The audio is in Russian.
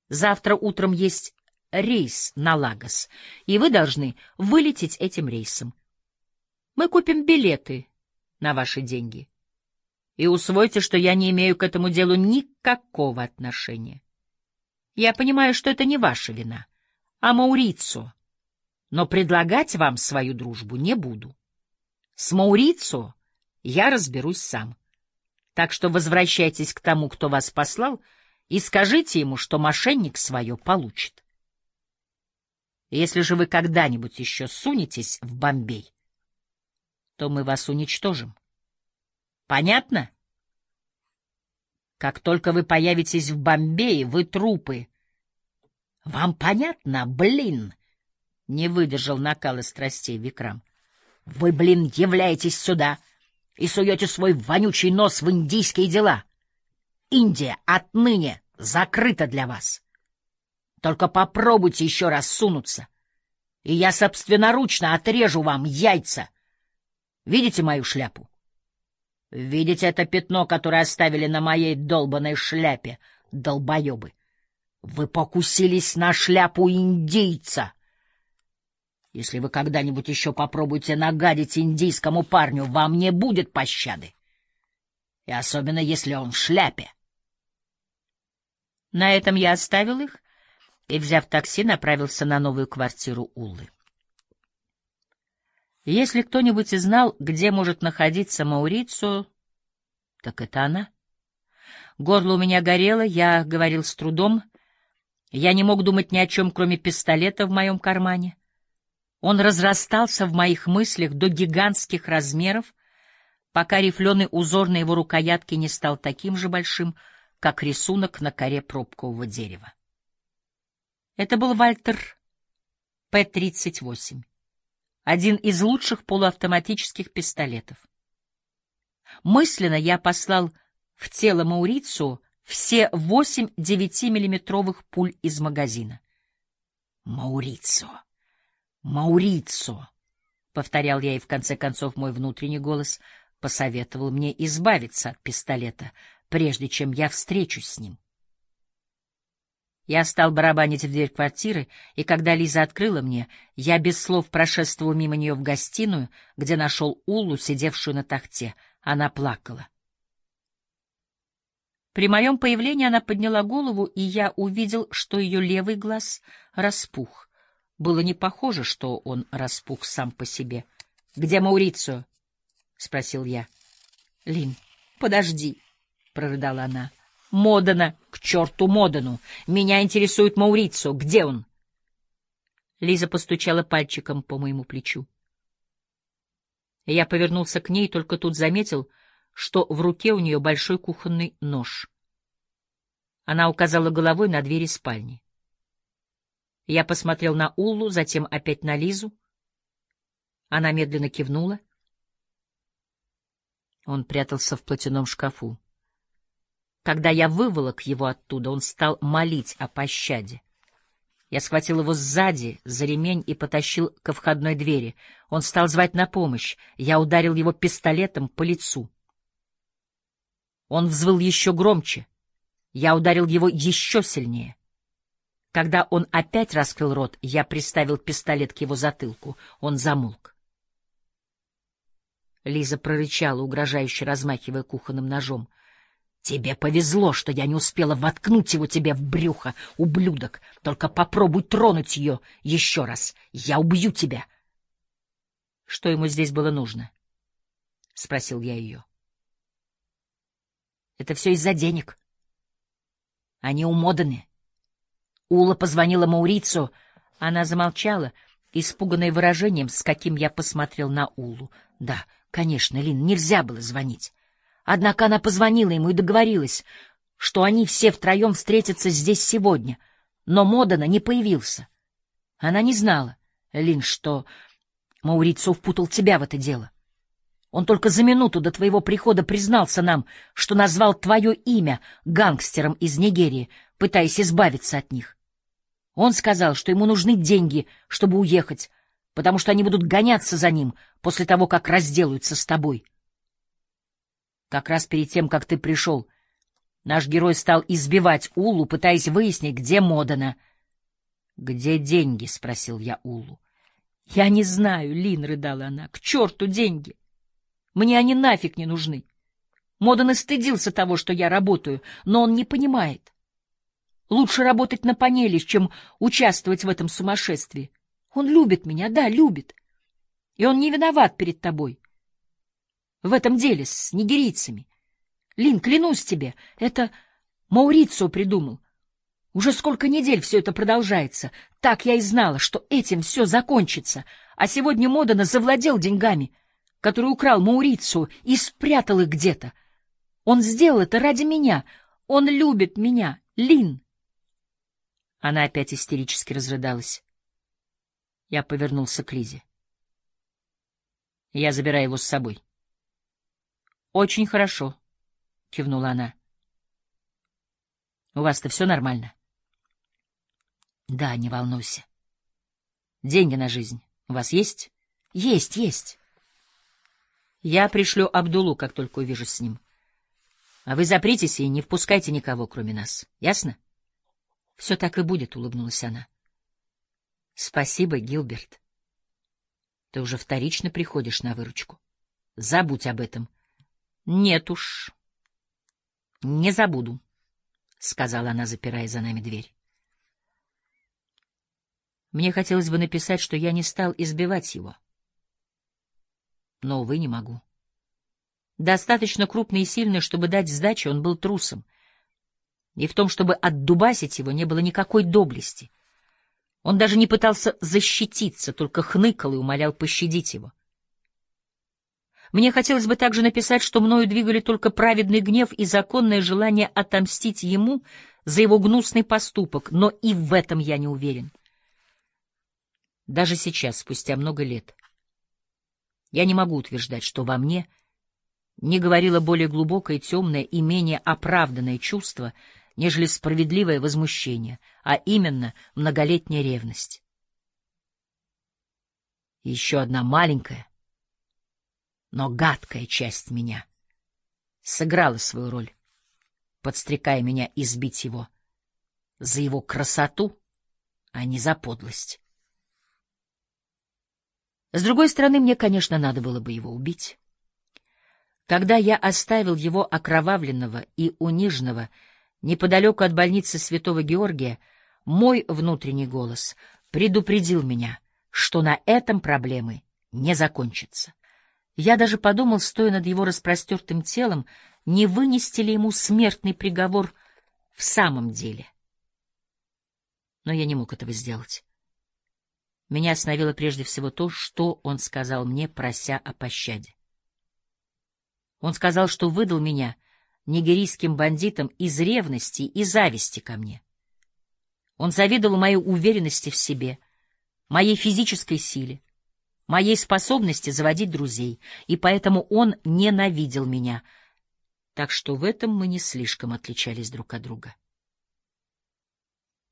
Завтра утром есть рейс на Лагос, и вы должны вылететь этим рейсом. Мы купим билеты на ваши деньги. И усвойте, что я не имею к этому делу никакого отношения. Я понимаю, что это не ваша вина, а Маурицио, но предлагать вам свою дружбу не буду. С Маурицио я разберусь сам. Так что возвращайтесь к тому, кто вас послал, и скажите ему, что мошенник свое получит. Если же вы когда-нибудь еще сунетесь в Бомбей, то мы вас уничтожим. Понятно? Как только вы появитесь в Бомбее, вы трупы. Вам понятно, блин? Не выдержал накала страстей Викрам. Вы, блин, являетесь сюда и суете свой вонючий нос в индийские дела. Индия отныне закрыта для вас. Только попробуйте еще раз сунуться, и я собственноручно отрежу вам яйца. Видите мою шляпу? Видите это пятно, которое оставили на моей долбаной шляпе, долбоебы? Вы покусились на шляпу индийца. Если вы когда-нибудь еще попробуете нагадить индийскому парню, вам не будет пощады. И особенно, если он в шляпе. На этом я оставил их и, взяв такси, направился на новую квартиру Уллы. Если кто-нибудь и знал, где может находиться Маурицио, так это она. Горло у меня горело, я говорил с трудом. Я не мог думать ни о чем, кроме пистолета в моем кармане. Он разрастался в моих мыслях до гигантских размеров, пока рифленый узор на его рукоятке не стал таким же большим, как рисунок на коре пробкового дерева. Это был Вальтер П-38, один из лучших полуавтоматических пистолетов. Мысленно я послал в тело Маурицио все 8 9-миллиметровых пуль из магазина. «Маурицио! Маурицио!» — повторял я, и в конце концов мой внутренний голос посоветовал мне избавиться от пистолета, прежде чем я встречусь с ним. Я стал барабанить в дверь квартиры, и когда Лиза открыла мне, я без слов прошествовал мимо нее в гостиную, где нашел Уллу, сидевшую на тахте. Она плакала. При моем появлении она подняла голову, и я увидел, что ее левый глаз распух. Было не похоже, что он распух сам по себе. — Где Маурицио? — спросил я. — Лин, подожди, — прорыдала она. — Модена, к черту Модену! Меня интересует Маурицио. Где он? Лиза постучала пальчиком по моему плечу. Я повернулся к ней и только тут заметил, что в руке у нее большой кухонный нож. Она указала головой на двери спальни. Я посмотрел на Уллу, затем опять на Лизу. Она медленно кивнула. Он прятался в платяном шкафу. Когда я выволок его оттуда, он стал молить о пощаде. Я схватил его сзади за ремень и потащил ко входной двери. Он стал звать на помощь. Я ударил его пистолетом по лицу. Он взвыл еще громче. Я ударил его еще сильнее. Когда он опять раскрыл рот, я приставил пистолет к его затылку. Он замолк. Лиза прорычала, угрожающе размахивая кухонным ножом. — Тебе повезло, что я не успела воткнуть его тебе в брюхо, ублюдок. Только попробуй тронуть ее еще раз. Я убью тебя. — Что ему здесь было нужно? — спросил я ее. — Это все из-за денег. Они умоданы. Улла позвонила Маурицио. Она замолчала, испуганная выражением, с каким я посмотрел на Уллу. — Да, конечно, Лин, нельзя было звонить. Однако она позвонила ему и договорилась, что они все втроем встретятся здесь сегодня, но Модена не появился. Она не знала, Лин, что Маурицио впутал тебя в это дело. Он только за минуту до твоего прихода признался нам, что назвал твое имя гангстером из Нигерии, пытаясь избавиться от них. Он сказал, что ему нужны деньги, чтобы уехать, потому что они будут гоняться за ним после того, как разделаются с тобой. Как раз перед тем, как ты пришел, Наш герой стал избивать Улу, пытаясь выяснить, где Модена. «Где деньги?» — спросил я Улу. «Я не знаю, Лин», — рыдала она, — «к черту деньги! Мне они нафиг не нужны. Моден стыдился того, что я работаю, но он не понимает. Лучше работать на панели, чем участвовать в этом сумасшествии. Он любит меня, да, любит. И он не виноват перед тобой. В этом деле с нигерийцами. Лин, клянусь тебе, это Маурицио придумал. Уже сколько недель все это продолжается. Так я и знала, что этим все закончится. А сегодня Модена завладел деньгами, которые украл Маурицио, и спрятал их где-то. Он сделал это ради меня. Он любит меня, Лин». Она опять истерически разрыдалась. Я повернулся к Лизе. «Я забираю его с собой». «Очень хорошо», — кивнула она. «У вас-то все нормально?» «Да, не волнуйся. Деньги на жизнь у вас есть?» «Есть, есть. Я пришлю Абдулу, как только увижусь с ним. А вы запритесь и не впускайте никого, кроме нас. Ясно?» «Все так и будет», — улыбнулась она. «Спасибо, Гилберт. Ты уже вторично приходишь на выручку. Забудь об этом». «Нет уж, не забуду», — сказала она, запирая за нами дверь. Мне хотелось бы написать, что я не стал избивать его. Но, увы, не могу. Достаточно крупный и сильный, чтобы дать сдачи, он был трусом. И в том, чтобы отдубасить его, не было никакой доблести. Он даже не пытался защититься, только хныкал и умолял пощадить его. Мне хотелось бы также написать, что мною двигали только праведный гнев и законное желание отомстить ему за его гнусный поступок, но и в этом я не уверен. Даже сейчас, спустя много лет, я не могу утверждать, что во мне не говорило более глубокое, темное и менее оправданное чувство, нежели справедливое возмущение, а именно многолетняя ревность. И еще одна маленькая, но гадкая часть меня сыграла свою роль, подстрекая меня избить его за его красоту, а не за подлость. С другой стороны, мне, конечно, надо было бы его убить. Когда я оставил его окровавленного и униженного неподалеку от больницы Святого Георгия, мой внутренний голос предупредил меня, что на этом проблемы не закончатся. Я даже подумал, стоя над его распростертым телом, не вынести ли ему смертный приговор в самом деле. Но я не мог этого сделать. Меня остановило прежде всего то, что он сказал мне, прося о пощаде. Он сказал, что выдал меня нигерийским бандитам из ревности и зависти ко мне. Он завидовал моей уверенности в себе, моей физической силе, моей способности заводить друзей, и поэтому он ненавидел меня, так что в этом мы не слишком отличались друг от друга.